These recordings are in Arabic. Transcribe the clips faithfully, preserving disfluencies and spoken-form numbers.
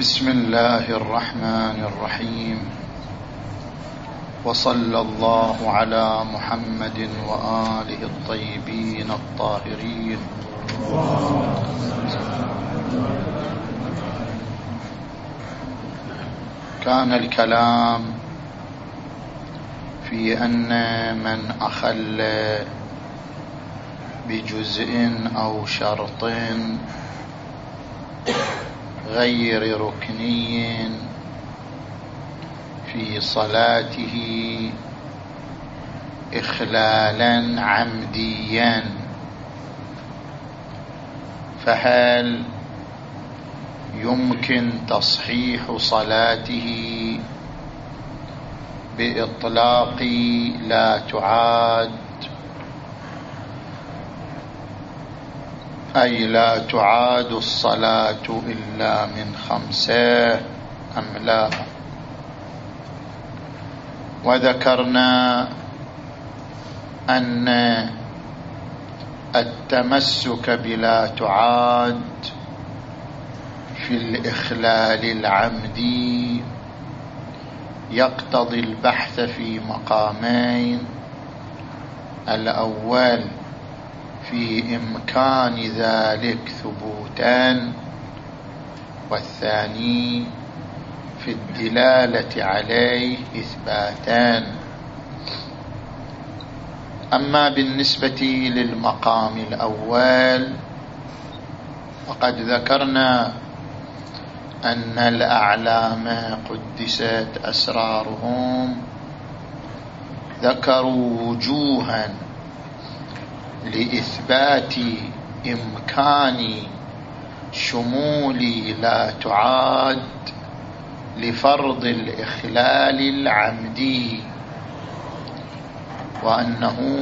بسم الله الرحمن الرحيم، وصلى الله على محمد وآله الطيبين الطاهرين. كان الكلام في أن من أخل بجزء أو شرط غير ركني في صلاته إخلالا عمديا، فهل يمكن تصحيح صلاته بإطلاق لا تعاد، أي لا تعاد الصلاة إلا من خمسة أم لا؟ وذكرنا أن التمسك بلا تعاد في الإخلال العمدي يقتضي البحث في مقامين: الأول في إمكان ذلك ثبوتا، والثاني في الدلالة عليه إثباتا. أما بالنسبة للمقام الأول فقد ذكرنا أن الأعلام قدست أسرارهم ذكروا وجوها لإثبات إمكان شمول لا تعاد لفرض الإخلال العمدي، وأنه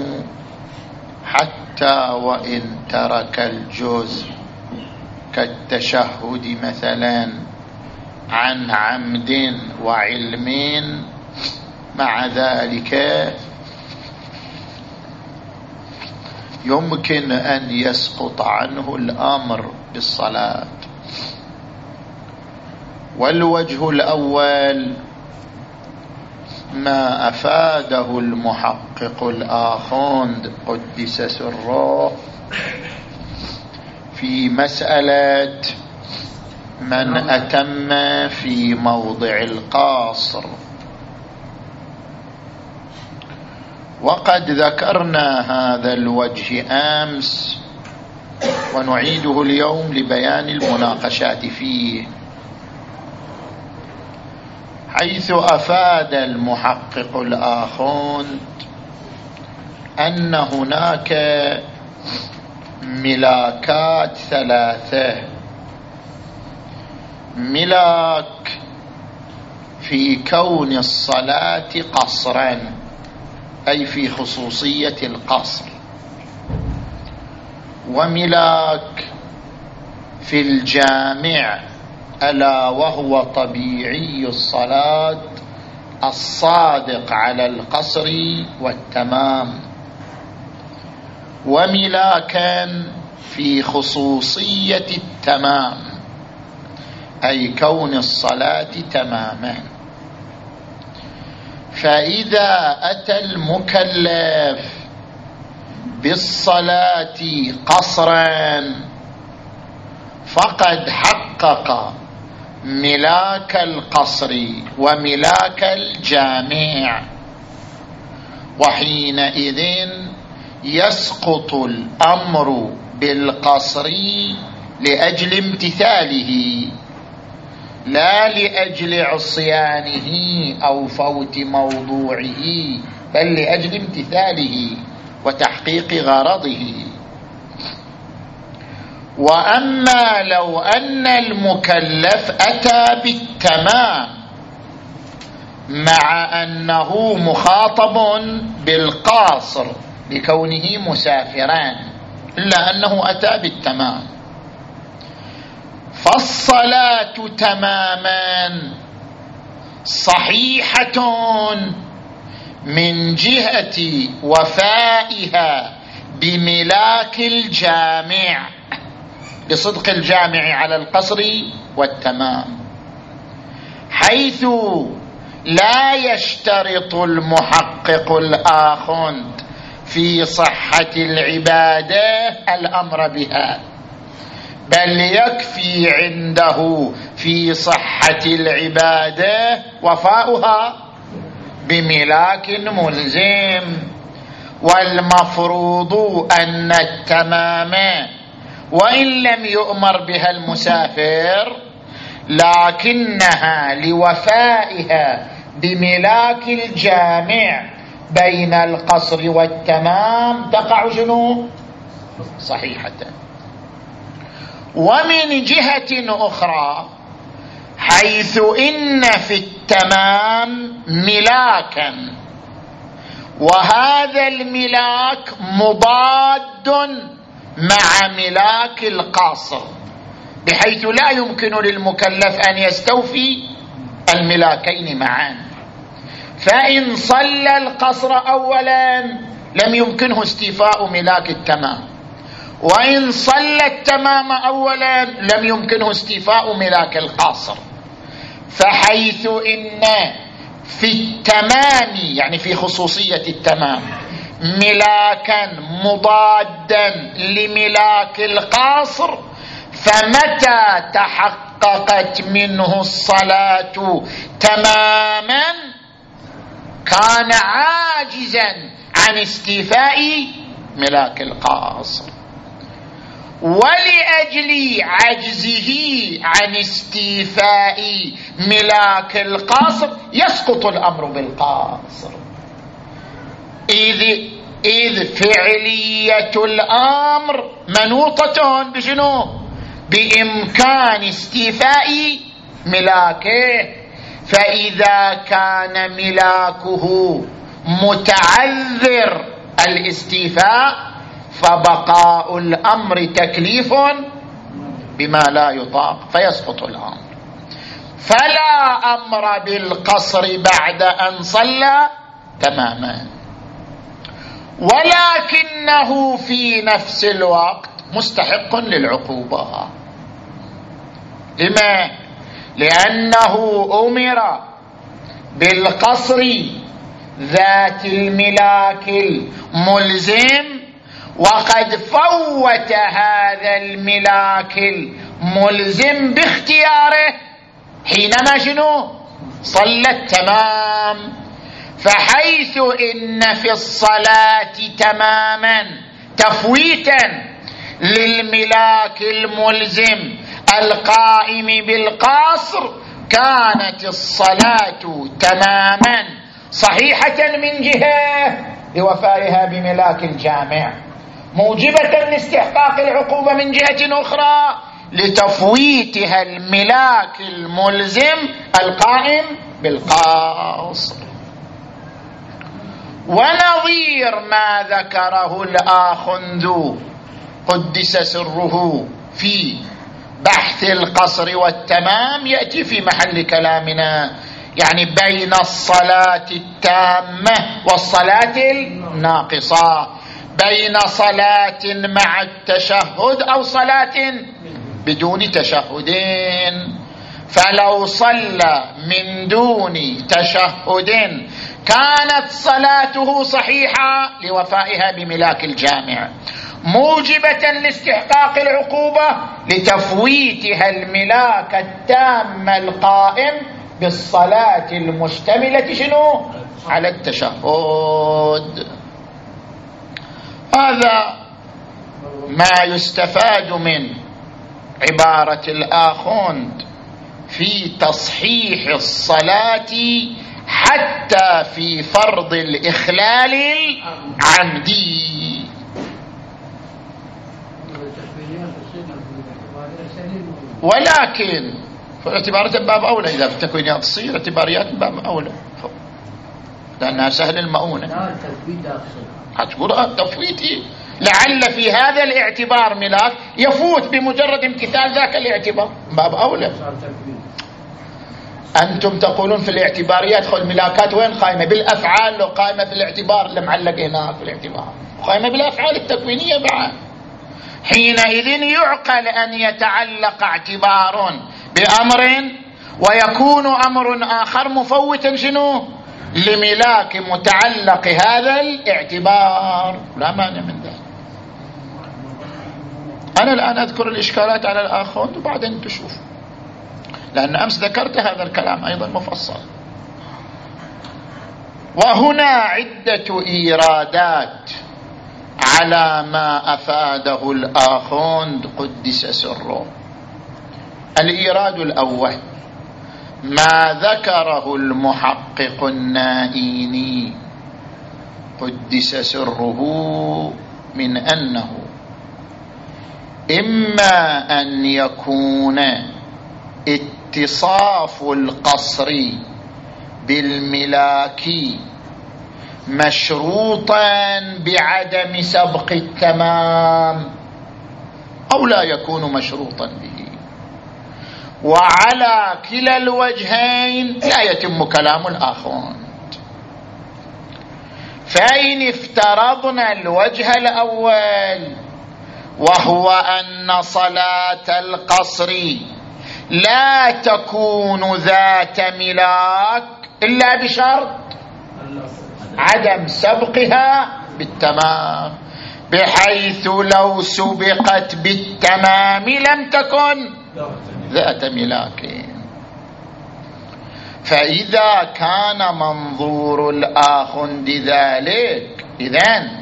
حتى وإن ترك الجزء كالتشهد مثلا عن عمد وعلم، مع ذلك يمكن أن يسقط عنه الأمر بالصلاة. والوجه الأول ما أفاده المحقق الآخوند قدس سره في مسألة من أتم في موضع القاصر، وقد ذكرنا هذا الوجه أمس ونعيده اليوم لبيان المناقشات فيه، حيث أفاد المحقق الآخوند أن هناك ملاكات ثلاثة: ملاك في كون الصلاة قصرا، أي في خصوصية القصر، وملاك في الجامع ألا وهو طبيعي الصلاة الصادق على القصر والتمام، وملاكا في خصوصية التمام، أي كون الصلاة تماما. فإذا أتى المكلف بالصلاة قصرا فقد حقق ملاك القصر وملاك الجامع، وحينئذ يسقط الأمر بالقصر لأجل امتثاله، لا لأجل عصيانه أو فوت موضوعه، بل لأجل امتثاله وتحقيق غرضه. وأما لو أن المكلف أتى بالتمام مع أنه مخاطب بالقاصر لكونه مسافرا، إلا أنه أتى بالتمام، فالصلاة تماما صحيحة من جهة وفائها بملاك الجامع، بصدق الجامع على القصر والتمام. حيث لا يشترط المحقق الآخند في صحة العبادة الأمر بها، بل يكفي عنده في صحة العبادة وفاؤها بملاك ملزم. والمفروض أن التمام وإن لم يؤمر بها المسافر، لكنها لوفائها بملاك الجامع بين القصر والتمام تقع شنو؟ صحيحة. ومن جهة أخرى، حيث إن في التمام ملاكا، وهذا الملاك مضاد مع ملاك القاصر، بحيث لا يمكن للمكلف أن يستوفي الملاكين معا، فإن صلى القصر أولا لم يمكنه استيفاء ملاك التمام، وإن صلى التمام أولا لم يمكنه استيفاء ملاك القاصر. فحيث إن في التمام، يعني في خصوصية التمام، ملاكا مضادا لملاك القاصر، فمتى تحققت منه الصلاة تماما كان عاجزا عن استيفاء ملاك القاصر. ولأجل عجزه عن استيفاء ملاك القاصر يسقط الأمر بالقاصر، إذ, إذ فعلية الأمر منوطة بشنو؟ بإمكان استيفاء ملاكه. فإذا كان ملاكه متعذر الاستيفاء فبقاء الأمر تكليف بما لا يطاق فيسقط الأمر. فلا أمر بالقصر بعد أن صلى تماما، ولكنه في نفس الوقت مستحق للعقوبة. لما؟ لأنه أمر بالقصر ذات الملاك الملزم، وقد فوت هذا الملاك الملزم باختياره حينما شنو؟ صلى التمام. فحيث إن في الصلاة تماما تفويتا للملاك الملزم القائم بالقصر، كانت الصلاة تماما صحيحة من جهة لوفائها بملاك الجامع، موجبة لاستحقاق العقوبة من جهة أخرى لتفويتها الملاك الملزم القائم بالقصر. ونظير ما ذكره الآخند قدس سره في بحث القصر والتمام يأتي في محل كلامنا، يعني بين الصلاة التامة والصلاة الناقصة، بين صلاة مع التشهد أو صلاة بدون تشهدين. فلو صلى من دون تشهد كانت صلاته صحيحة لوفائها بملاك الجامع، موجبة لاستحقاق العقوبة لتفويتها الملاك التام القائم بالصلاة المشتملة شنو؟ على التشهد. هذا ما يستفاد من عبارة الآخوند في تصحيح الصلاة حتى في فرض الإخلال العمدي. ولكن اعتبارات باب أولى، إذا في التكوينيات تصير اعتباريات باب أولى لأنها سهل المؤونة. لا التثبيت أقصد هتقول التفويتي لعل في هذا الاعتبار ملاك يفوت بمجرد امتثال ذاك الاعتبار، باب أولى. أنتم تقولون في الاعتباريات خل الملاكات وين قائمة؟ بالأفعال. لو قائمة بالاعتبار لمعلق هناك في الاعتبار، قائمة بالأفعال التكوينية بعد. حينئذ يعقل أن يتعلق اعتبار بأمر ويكون أمر آخر مفوتا شنو لملاك متعلق هذا الاعتبار، لا مانع من ذلك. أنا الآن أذكر الإشكالات على الآخوند وبعدين تشوف، لأن أمس ذكرت هذا الكلام أيضا مفصل. وهنا عدة إيرادات على ما أفاده الآخوند قدس سره. الإيراد الأول ما ذكره المحقق النائيني قدس سره من أنه إما أن يكون اتصاف القصر بالملاك مشروطا بعدم سبق التمام أو لا يكون مشروطا به، وعلى كلا الوجهين لا يتم كلام الآخوند. فإن افترضنا الوجه الأول وهو أن صلاة القصر لا تكون ذات ملاك إلا بشرط عدم سبقها بالتمام، بحيث لو سبقت بالتمام لم تكن ذات ملاك. فإذا كان منظور الآخوند ذلك، إذن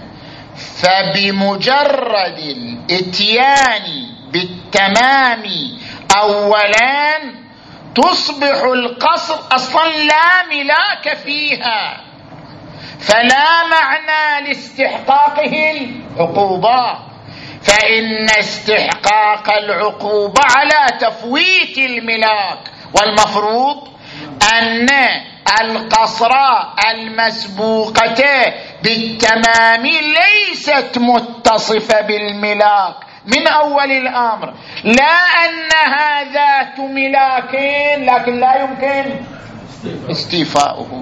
فبمجرد الاتيان بالتمام أولا تصبح القصر أصلا لا ملاك فيها، فلا معنى لاستحقاقه العقوبة، فإن استحقاق العقوبة على تفويت الملاك، والمفروض أن القصر المسبوقة بالتمام ليست متصفة بالملاك من أول الأمر، لا أنها ذات ملاك لكن لا يمكن استيفاؤه.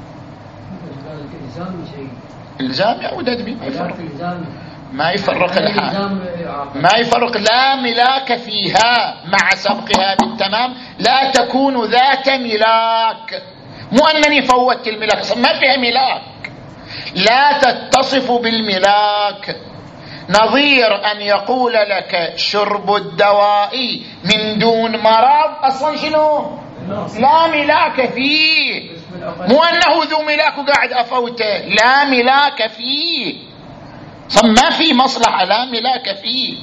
الزام يعود أدبي ما يفرق ما يفرق الحال ما يفرق لا ملاك فيها مع سبقها بالتمام، لا تكون ذات ملاك، مو أنني فوت الملاك، ما فيها ملاك، لا تتصف بالملاك. نظير أن يقول لك شرب الدواء من دون مرض أصلا شنو لا ملاك فيه، مو أنه ذو ملاك وقاعد أفوته، لا ملاك فيه، ما في مصلحة، لا ملاك فيه.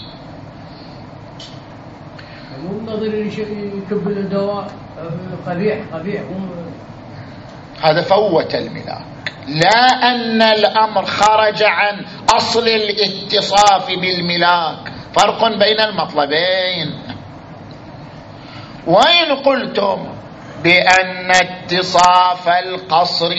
مو نظير يكب الدواء قبيح قبيح هذا فوت الملاك، لا أن الأمر خرج عن أصل الاتصاف بالملاك، فرق بين المطلبين. وإن قلتم بأن اتصاف القصر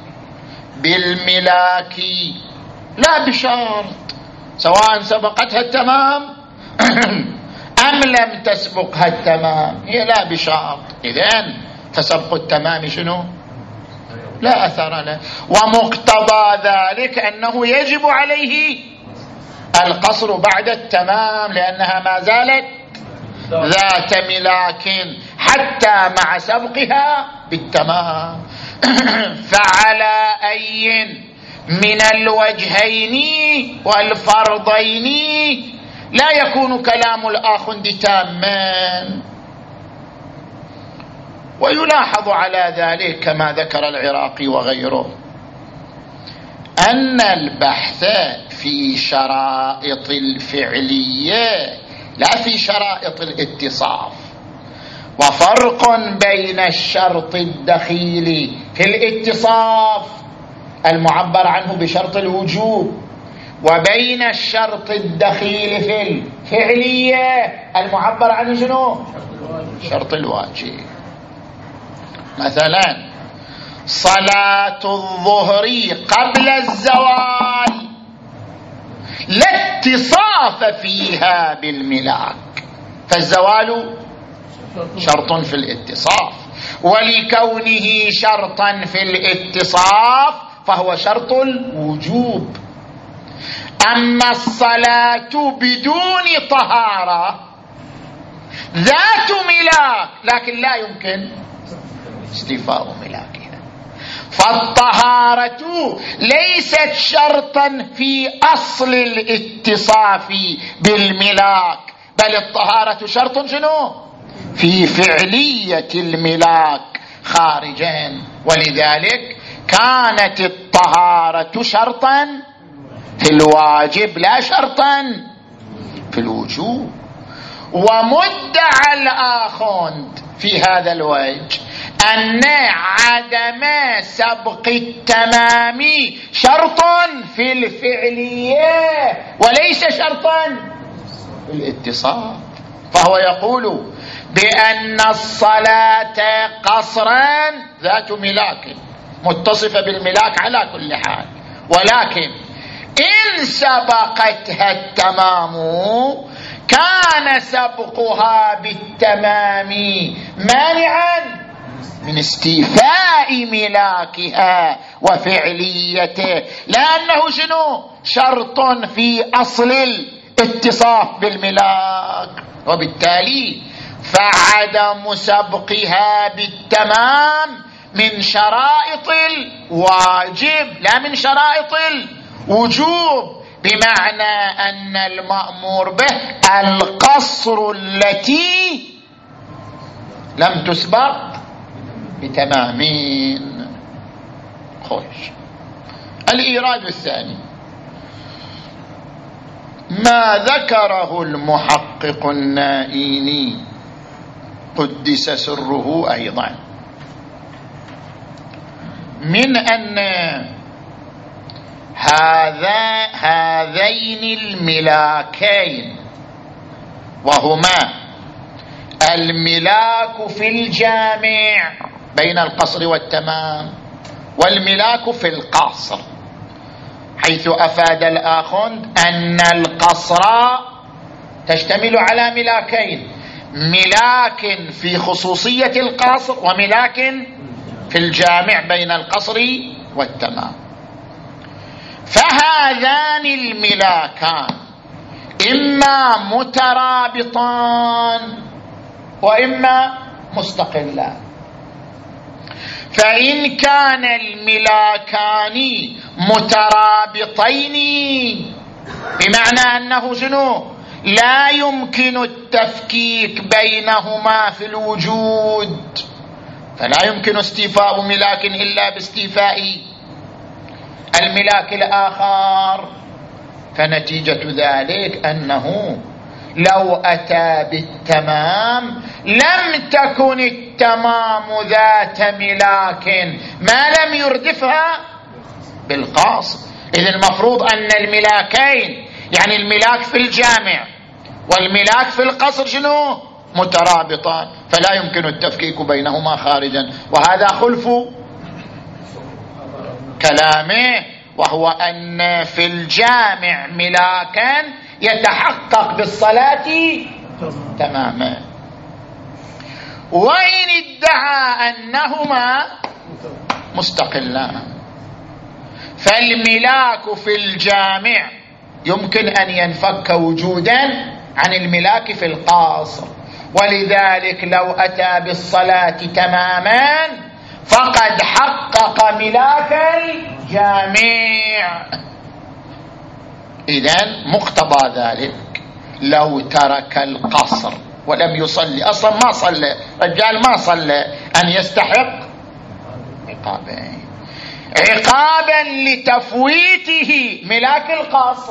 بالملاك لا بشرط، سواء سبقتها التمام أم لم تسبقها التمام، هي لا بشرط، إذن فسبق التمام شنو لا أثر له، ومقتضى ذلك أنه يجب عليه القصر بعد التمام، لأنها ما زالت ذات ملاك حتى مع سبقها بالتمام. فعلى أي من الوجهين والفرضين لا يكون كلام الآخوند تاما. ويلاحظ على ذلك كما ذكر العراقي وغيره أن البحث في شرائط الفعلية لا في شرائط الاتصاف، وفرق بين الشرط الدخيل في الاتصاف المعبر عنه بشرط الوجوب، وبين الشرط الدخيل في الفعلية المعبر عنه شنو شرط الواجب. مثلا صلاة الظهر قبل الزوال لا اتصاف فيها بالملاك، فالزوال شرط في الاتصاف، ولكونه شرطا في الاتصاف فهو شرط الوجوب. أما الصلاة بدون طهارة ذات ملاك لكن لا يمكن استيفاء ملاكها. فالطهارة ليست شرطا في أصل الاتصاف بالملاك، بل الطهارة شرط شنو؟ في فعلية الملاك خارجين. ولذلك كانت الطهارة شرطا في الواجب لا شرطا في الوجوب. ومدعى الآخوند في هذا الوجه أن عدم سبق التمام شرط في الفعلية وليس شرطا في الاتصال. فهو يقول بأن الصلاة قصرا ذات ملاك متصفة بالملاك على كل حال، ولكن إن سبقتها التمام كان سبقها بالتمام مانعا من استيفاء ملاكها وفعليته، لأنه شنو؟ شرط في أصل الاتصاف بالملاك. وبالتالي فعدم سبقها بالتمام من شرائط الواجب لا من شرائط الوجوب، بمعنى أن المأمور به القصر التي لم تسبق بتمامين. خوش. الإيراد الثاني ما ذكره المحقق النائيني قدس سره أيضا من أن هذا هذين الملاكين وهما الملاك في الجامع بين القصر والتمام والملاك في القصر، حيث أفاد الآخوند أن القصر تشتمل على ملاكين، ملاك في خصوصية القصر وملاك في الجامع بين القصر والتمام. فهذان الملاكان إما مترابطان وإما مستقلان. فإن كان الملاكان مترابطين بمعنى أنه شنو؟ لا يمكن التفكيك بينهما في الوجود، فلا يمكن استيفاء ملاك إلا باستيفاء الملاك الآخر، فنتيجة ذلك أنه لو أتى بالتمام لم تكن التمام ذات ملاك ما لم يردفها بالقاصر. إذن المفروض أن الملاكين يعني الملاك في الجامع والملاك في القصر شنو؟ مترابطان، فلا يمكن التفكيك بينهما خارجا. وهذا خلف كلامه، وهو أن في الجامع ملاكا يتحقق بالصلاة تماما. وإن ادعى أنهما مستقلان فالملاك في الجامع يمكن أن ينفك وجودا عن الملاك في القاصر، ولذلك لو أتى بالصلاة تماما فقد حقق ملاك الجامع. إذن مقتضى ذلك لو ترك القصر ولم يصلي، أصلا ما صلى رجال ما صلى، أن يستحق عقابين: عقابا لتفويته ملاك القصر،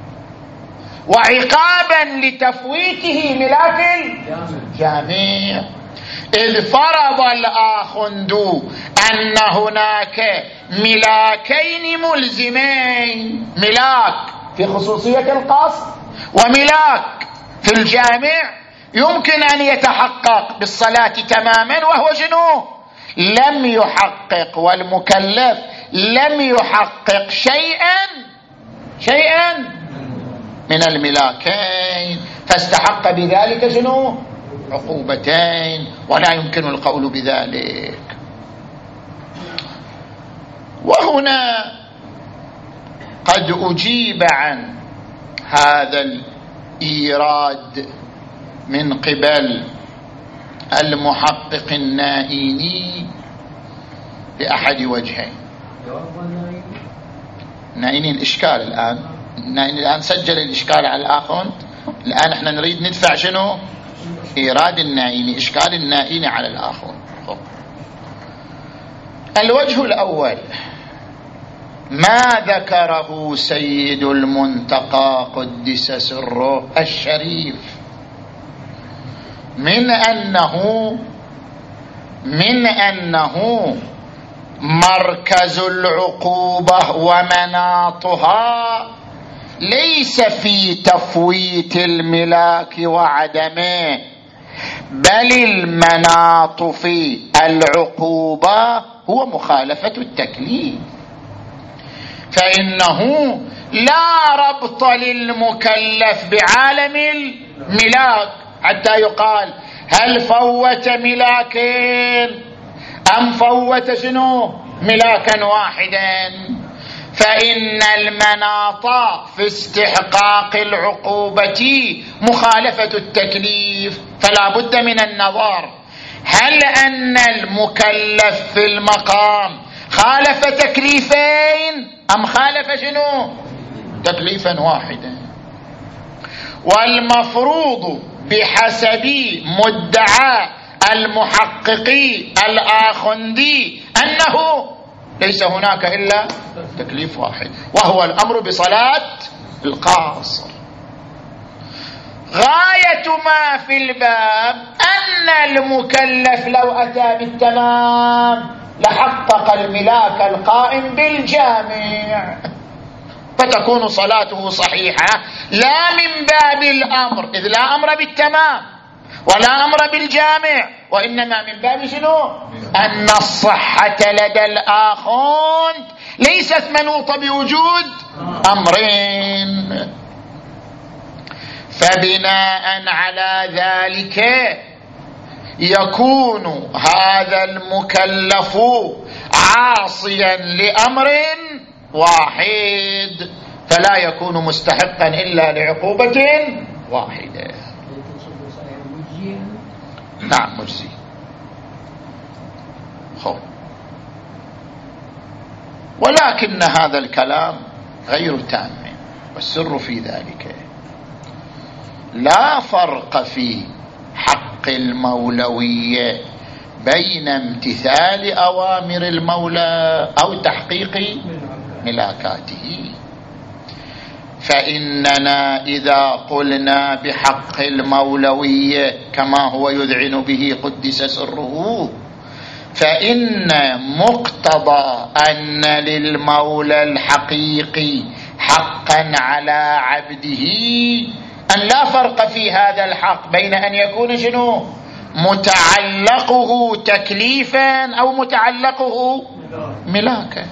وعقابا لتفويته ملاك الجامع. إذ فرض الآخوند أن هناك ملاكين ملزمين، ملاك في خصوصية القصر وملاك في الجامع، يمكن أن يتحقق بالصلاة تماما، وهو شنو؟ لم يحقق، والمكلف لم يحقق شيئا شيئا من الملاكين، فاستحق بذلك شنو؟ عقوبتين، ولا يمكن القول بذلك. وهنا قد أجيب عن هذا الإيراد من قبل المحقق النائيني بأحد وجهين. نائيني الإشكال الآن، النائيني الآن سجل الإشكال على الآخوند، الآن احنا نريد ندفع شنو؟ إيراد النائيني، إشكال النائيني على الآخوند. الوجه الأول ما ذكره سيد المنتقى قدس سره الشريف من أنه من أنه مركز العقوبة ومناطها ليس في تفويت الملاك وعدمه، بل المناط في العقوبة هو مخالفة التكليف، فإنه لا ربط للمكلف بعالم الملاك حتى يقال هل فوت ملاكين أم فوت شنو ملاكا واحدا، فإن المناط في استحقاق العقوبة مخالفة التكليف، فلا بد من النظر هل أن المكلف في المقام خالف تكليفين أم خالف شنو تكليفا واحدا. والمفروض بحسب مدعى المحقق الآخندي أنه ليس هناك إلا تكليف واحد، وهو الأمر بصلاة القاصر. غاية ما في الباب أن المكلف لو أتى بالتمام لحقق الملاك القائم بالجامع، فتكون صلاته صحيحة، لا من باب الأمر، إذ لا أمر بالتمام ولا أمر بالجامع، وإنما من باب شنو؟ أن الصحة لدى الآخوند ليست منوطة بوجود أمرين. فبناء على ذلك يكون هذا المكلف عاصيا لأمر واحد، فلا يكون مستحقا إلا لعقوبة واحدة. نعم مجزي. خب. ولكن هذا الكلام غير تام، والسر في ذلك لا فرق في حق المولوية بين امتثال أوامر المولى أو تحقيق ملاكاته. فإننا إذا قلنا بحق المولوية كما هو يذعن به قدس سره، فإن مقتضى أن للمولى الحقيقي حقا على عبده أن لا فرق في هذا الحق بين أن يكون شنو متعلقه تكليفا أو متعلقه ملاكا.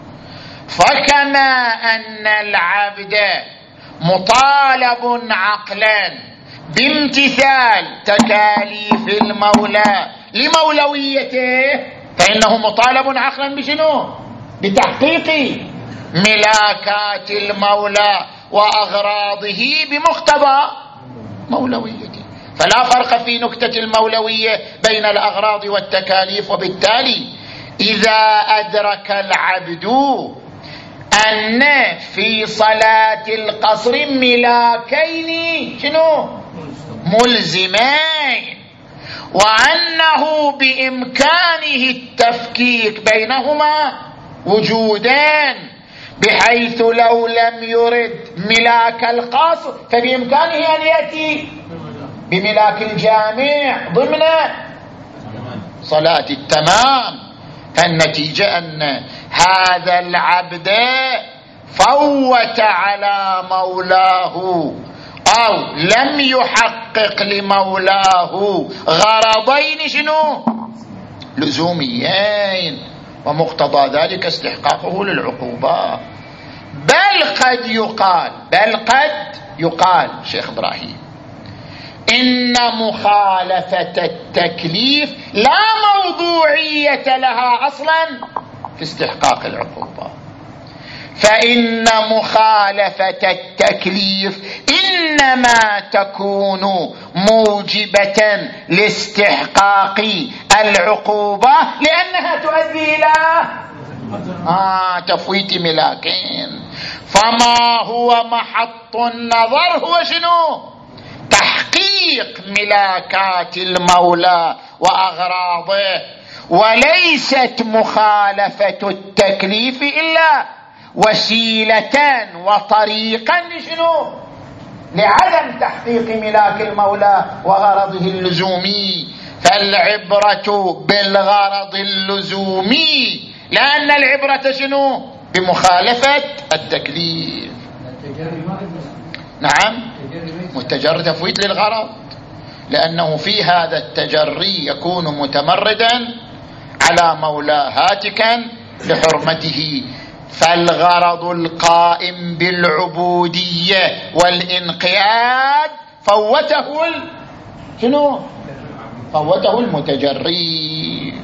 فكما أن العبد مطالب عقلا بامتثال تكاليف المولى لمولويته، فإنه مطالب عقلا بشنو بتحقيق ملاكات المولى وأغراضه بمقتضى مولويته. فلا فرق في نكتة المولوية بين الأغراض والتكاليف. وبالتالي إذا أدرك العبد أن في صلاة القصر ملاكين شنو ملزمين، وأنه بإمكانه التفكيك بينهما وجودان، بحيث لو لم يرد ملاك القصر فبإمكانه أن يأتي بملاك الجامع ضمن صلاة التمام. فالنتيجة أن هذا العبد فوت على مولاه أو لم يحقق لمولاه غرضين شنو لزوميين، ومقتضى ذلك استحقاقه للعقوبة. بل قد يقال بل قد يقال شيخ إبراهيم إن مخالفة التكليف لا موضوعية لها أصلا في استحقاق العقوبة، فإن مخالفة التكليف إنما تكون موجبة لاستحقاق العقوبة لأنها تؤدي إلى آه تفويت ملاكين. فما هو محط النظر هو شنو؟ تحقيق ملاكات المولى وأغراضه، وليست مخالفة التكليف إلا وسيلة وطريقا لشنو؟ لعدم تحقيق ملاك المولى وغرضه اللزومي. فالعبرة بالغرض اللزومي، لأن العبرة شنو؟ بمخالفة التكليف. نعم، متجرد تفويت للغرض، لأنه في هذا التجري يكون متمردا على مولاه هاتكا لحرمته. فالغرض القائم بالعبودية والإنقياد فوته ال... شنو؟ فوته المتجري.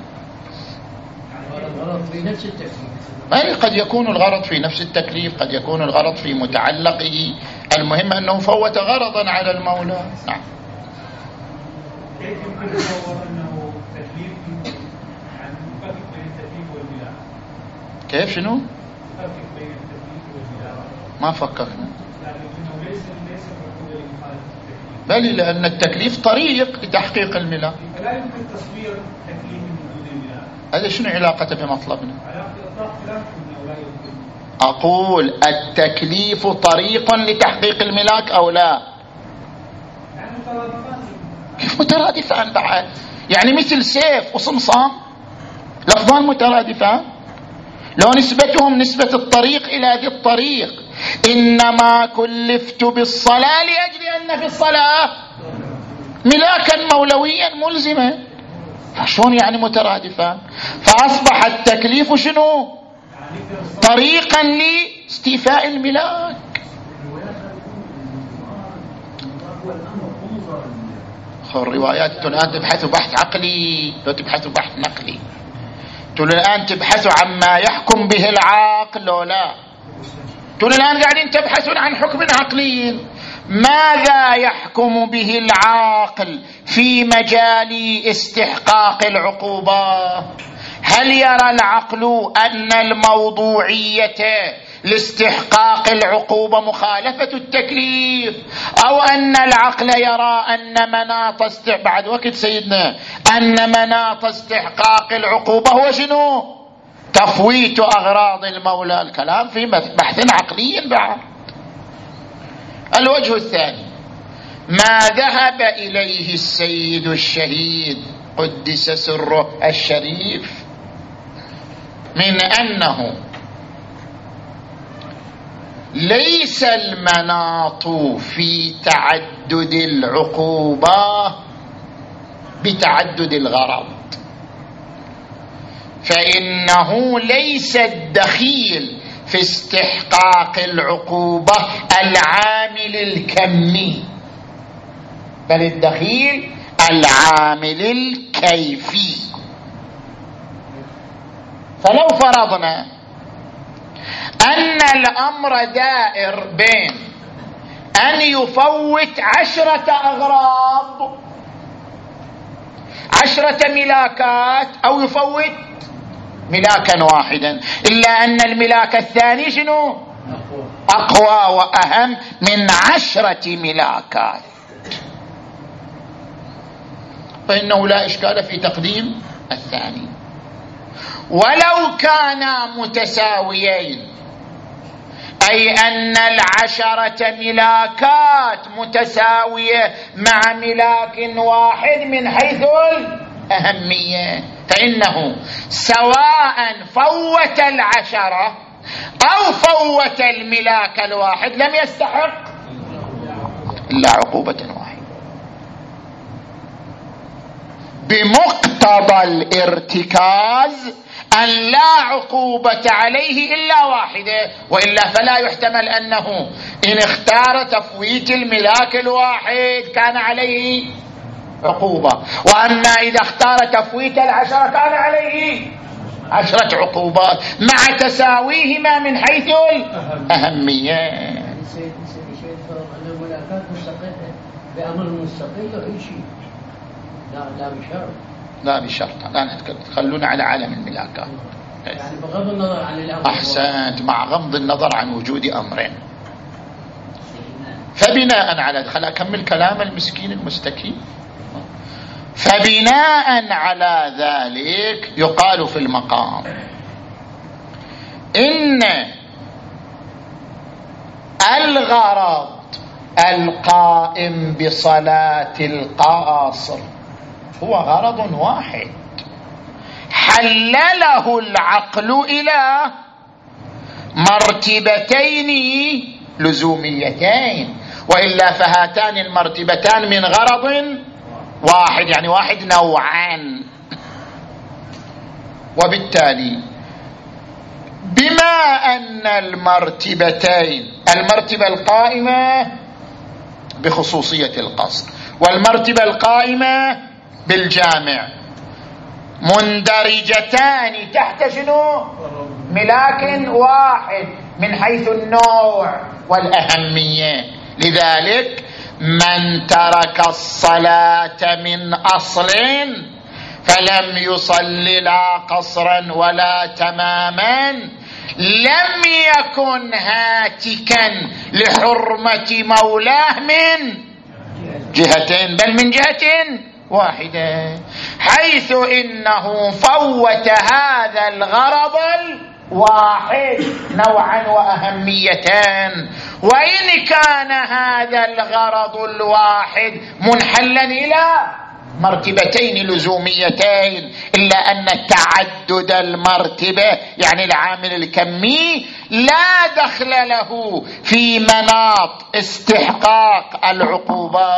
الغرض في نفس التكليف، يعني قد يكون الغرض في نفس التكليف، قد يكون الغرض في متعلقه، المهم أنه فوت غرضا على المولى. نعم. كيف يمكن تصور أنه تكليف عن مفرق بين التكليف والبلاء؟ كيف شنو؟ مفرق بين التكليف والبلاء. ما فكرنا. لكنه ليس ليس معقولا لمخالفة التكليف. بل لأن التكليف طريق لتحقيق الملاك. فلا يمكن تصوير تكليف من وجود الملاك. هذا شنو علاقته بمطلبنا؟ علاقة الإطلاق خلاف أنه لا يمكن. أقول التكليف طريق لتحقيق الملاك أو لا؟ يعني مترادفان. كيف مترادفان بعد؟ يعني مثل سيف وصمصام، لفظان مترادفان. لو نسبتهم نسبة الطريق إلى ذي الطريق. إنما كلفت بالصلاة لأجل أن في الصلاة ملاكا مولويا ملزما، فشون يعني مترادفان؟ فأصبح التكليف شنو؟ طريقا لاستيفاء الملاك. الروايات الآن تبحثوا بحث عقلي، لو تبحثوا بحث نقلي. تقول الآن تبحثوا عما يحكم به العاقل لو لا؟ تقول الآن قاعدين تبحثون عن حكم عقلي. ماذا يحكم به العاقل في مجال استحقاق العقوبة؟ هل يرى العقل أن الموضوعية لاستحقاق العقوبة مخالفة التكليف، أو أن العقل يرى أن مناط استحقاق بعد وقت سيدنا أن مناط استحقاق العقوبة هو شنو؟ تفويت أغراض المولى. الكلام في بحث عقلي بعد. الوجه الثاني ما ذهب إليه السيد الشهيد قدس سره الشريف من أنه ليس المناط في تعدد العقوبة بتعدد الغرض، فإنه ليس الدخيل في استحقاق العقوبة العامل الكمي، بل الدخيل العامل الكيفي. فلو فرضنا أن الأمر دائر بين أن يفوت عشرة أغراض، عشرة ملاكات، أو يفوت ملاكا واحدا، إلا أن الملاك الثاني شنو؟ أقوى وأهم من عشرة ملاكات، فإنه لا إشكال في تقديم الثاني. ولو كانا متساويين، أي أن العشرة ملاكات متساوية مع ملاك واحد من حيث الأهمية، فإنه سواء فوت العشرة أو فوت الملاك الواحد لم يستحق إلا عقوبة واحدة بمقتضى الارتكاز، أن لا عقوبة عليه إلا واحدة، وإلا فلا يحتمل أنه إن اختار تفويت الملاك الواحد كان عليه عقوبة، وأما إذا اختار تفويت العشرة كان عليه عشرة عقوبات مع تساويهما من حيث الأهمية. سيد سيد أن الملاكات مستقلة بأمر مستقل أي شيء، لا لا بشرط، لا بشرط، لا نتكلم، خلونا على عالم الملاكات يعني بغض النظر عن الأمر. أحسنت، مع غض النظر عن وجود أمرين. فبناء على خل أكمل كلام المسكين المستكين. فبناء على ذلك يقال في المقام إن الغرض القائم بصلاة القاصر هو غرض واحد حلله العقل إلى مرتبتين لزوميتين، وإلا فهاتان المرتبتان من غرض واحد، يعني واحد نوعان. وبالتالي بما أن المرتبتين، المرتبة القائمة بخصوصية القصر والمرتبة القائمة بالجامع مندرجتان تحت شنو؟ ملاك واحد من حيث النوع والأهمية. لذلك من ترك الصلاة من أصل فلم يصل لا قصرا ولا تماما لم يكن هاتكا لحرمة مولاه من جهتين، بل من جهة واحدة، حيث إنه فوت هذا الغرض الواحد نوعا وأهميتان. وإن كان هذا الغرض الواحد منحلا إلى مرتبتين لزوميتين، إلا أن تعدد المرتبة يعني العامل الكمي لا دخل له في مناط استحقاق العقوبة.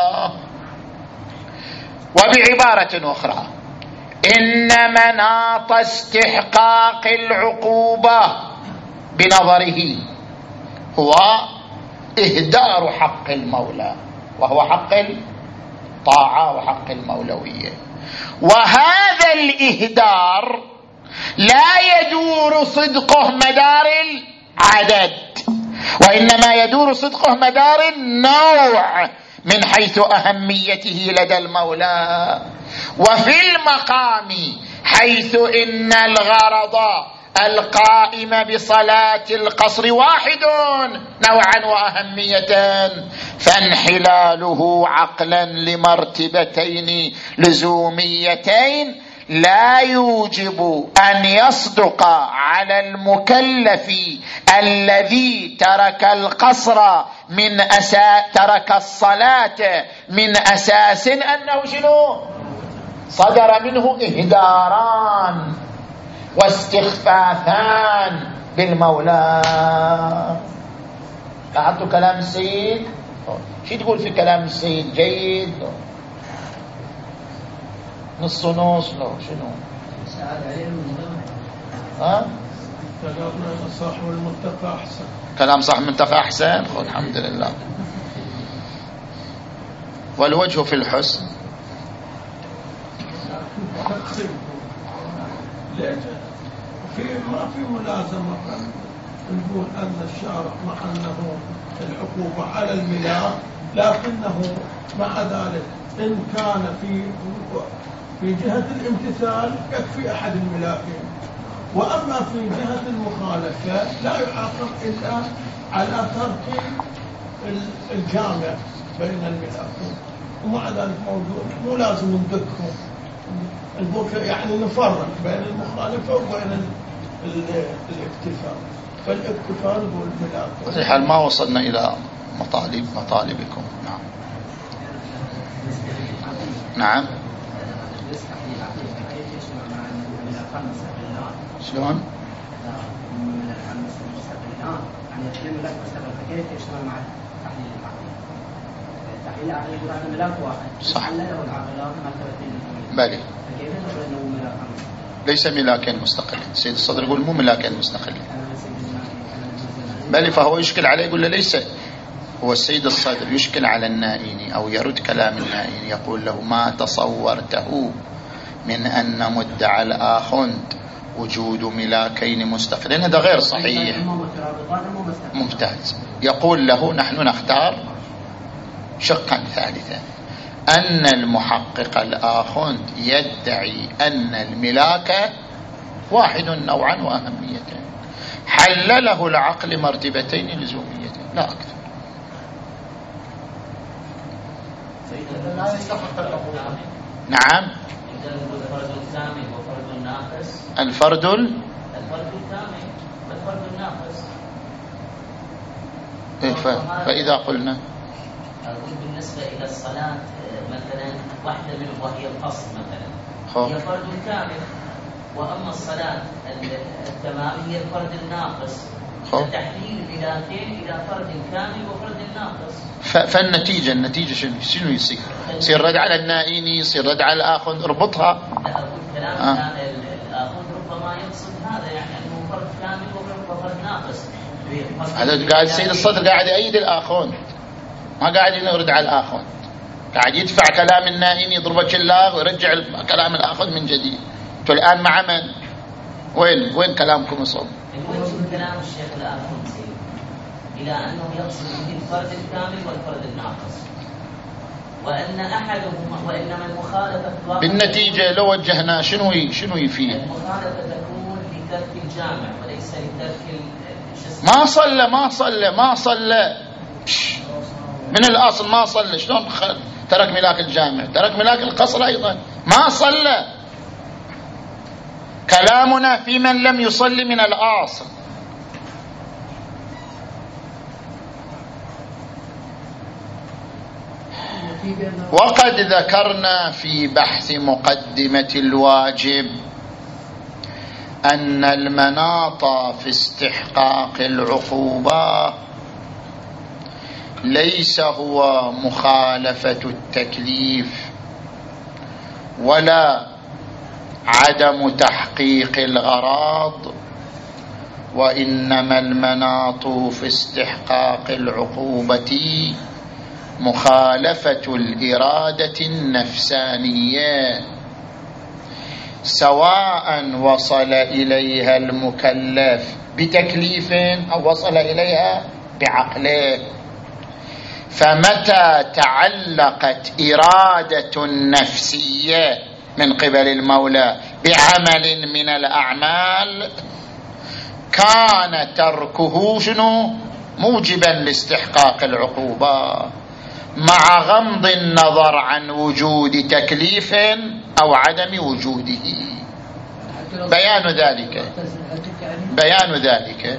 وبعبارة أخرى إن مناط استحقاق العقوبة بنظره هو إهدار حق المولى، وهو حق الطاعة وحق المولوية. وهذا الإهدار لا يدور صدقه مدار العدد، وإنما يدور صدقه مدار النوع من حيث أهميته لدى المولى. وفي المقام حيث إن الغرض القائم بصلاة القصر واحد نوعا وأهمية، فانحلاله عقلا لمرتبتين لزوميتين لا يوجب أن يصدق على المكلف الذي ترك القصر من أساس ترك الصلاة من أساس أنه شنو؟ صدر منه إهداران واستخفافان بالمولى. لاحظتوا كلام السيد؟ شو تقول في كلام السيد؟ جيد نص نص لو شنو؟ ها؟ كلامنا صح والمنتفى أحسن. كلام صح منتفى أحسن. الحمد لله. والوجه في الحسن في ما في ملازمة نقول أن الشارع مع أنه العقوبة على الملاك، لكنه مع ذلك إن كان في في جهة الامتثال يكفي أحد الملاكين، وأما في جهة المخالفة لا يعاقب إلا على ترك الجامع بين الملاكين. ومع ذلك موجود مو لازم ندقهم، نقول يعني نفرق بين المخالفة وبين الاكتفاء. فالاكتفاء نقول الملاك. في حال ما وصلنا إلى مطالب مطالبكم. نعم نعم. شلون؟ صح. بلي ليس ملاكين مستقلين. سيد الصدر يقول مو ملاكين مستقلين. بلي فهو يشكل عليه، يقول له ليس. هو السيد الصدر يشكل على النائيني أو يرد كلام النائيني، يقول له ما تصورته من أن مدعى الآخند وجود ملاكين مستقلين، هذا غير صحيح. ممتاز. يقول له نحن نختار شقا ثالثا، أن المحقق الآخوند يدعي أن الملاك واحد نوعا وأهمية، حلله العقل مرتبتين لزوميتين لا أكثر. نعم. الفرد الثامن وفرد الناقص. الفرد ال... الفرد الثامن والفرد الناقص. ف... فإذا قلنا أقول بالنسبة إلى الصلاة مثلا واحدة منهم وهي الفصل مثلا خو. هي فرد كامل، وأما الصلاة التمام هي الفرد الناقص. التحليل ملاكين إلى فرد كامل وفرد ناقص. ف... فالنتيجة النتيجة شنو شنو يصير؟ يصير رد على النائيني، يصير رد على الآخذ، اربطها. لا أقول كلام آه. الآخذ ربما يقصد هذا، يعني أنه فرد كامل وفرد ناقص. هذا قاعد السيد الصدر قاعد يأيد الآخذ، ما قاعد يرد على الآخذ، قاعد يدفع كلام النائيني يضربك الله ويرجع كلام الآخذ من جديد. أنتوا الآن مع من؟ وين وين كلامكم يصب؟ وين كلام الشيخ الآخذ إلى أنه يقصد به الفرد الكامل والفرد الناقص، وأن أحدهما وإنما المخالفة بالنتيجة لو وجهنا شنو شنو يفيد؟ المخالفة تكون لترك الجامع وليس لترك ما صلى ما صلى ما صلى من الأصل ما صلى، شلون ترك ملاك الجامع؟ ترك ملاك القصر أيضا ما صلى. كلامنا في من لم يصلي من الأصل. وقد ذكرنا في بحث مقدمة الواجب أن المناط في استحقاق العقوبة ليس هو مخالفة التكليف ولا عدم تحقيق الغراض، وإنما المناط في استحقاق العقوبة مخالفة الإرادة النفسانية، سواء وصل إليها المكلف بتكليف أو وصل إليها بعقله. فمتى تعلقت إرادة نفسية من قبل المولى بعمل من الأعمال كان تركه شنو؟ موجبا لاستحقاق العقوبة، مع غمض النظر عن وجود تكليف أو عدم وجوده. بيان ذلك بيان ذلك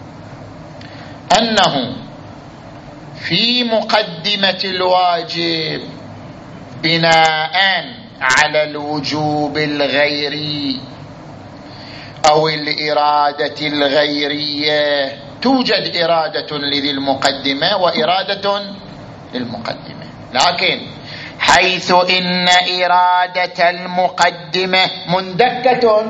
أنه في مقدمة الواجب بناء على الوجوب الغيري أو الإرادة الغيرية توجد إرادة لذي المقدمة وإرادة للمقدمة، لكن حيث إن إرادة المقدمة مندكة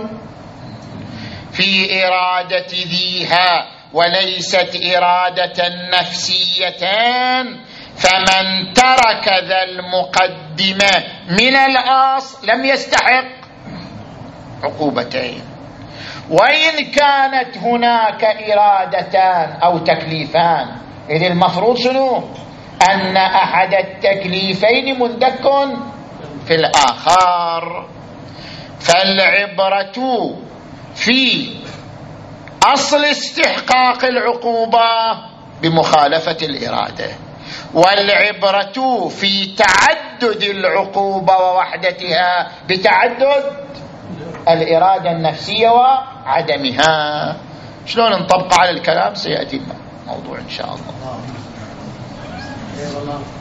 في إرادة ذيها وليست إرادة نفسية، فمن ترك ذا المقدمة من الأصل لم يستحق عقوبتين، وإن كانت هناك إرادتان أو تكليفان، إذ المفروض شنو؟ أن أحد التكليفين مندك في الآخر. فالعبرة في أصل استحقاق العقوبة بمخالفة الإرادة، والعبرة في تعدد العقوبة ووحدتها بتعدد الإرادة النفسية وعدمها. شلون نطبق على الكلام سيأتي الموضوع إن شاء الله.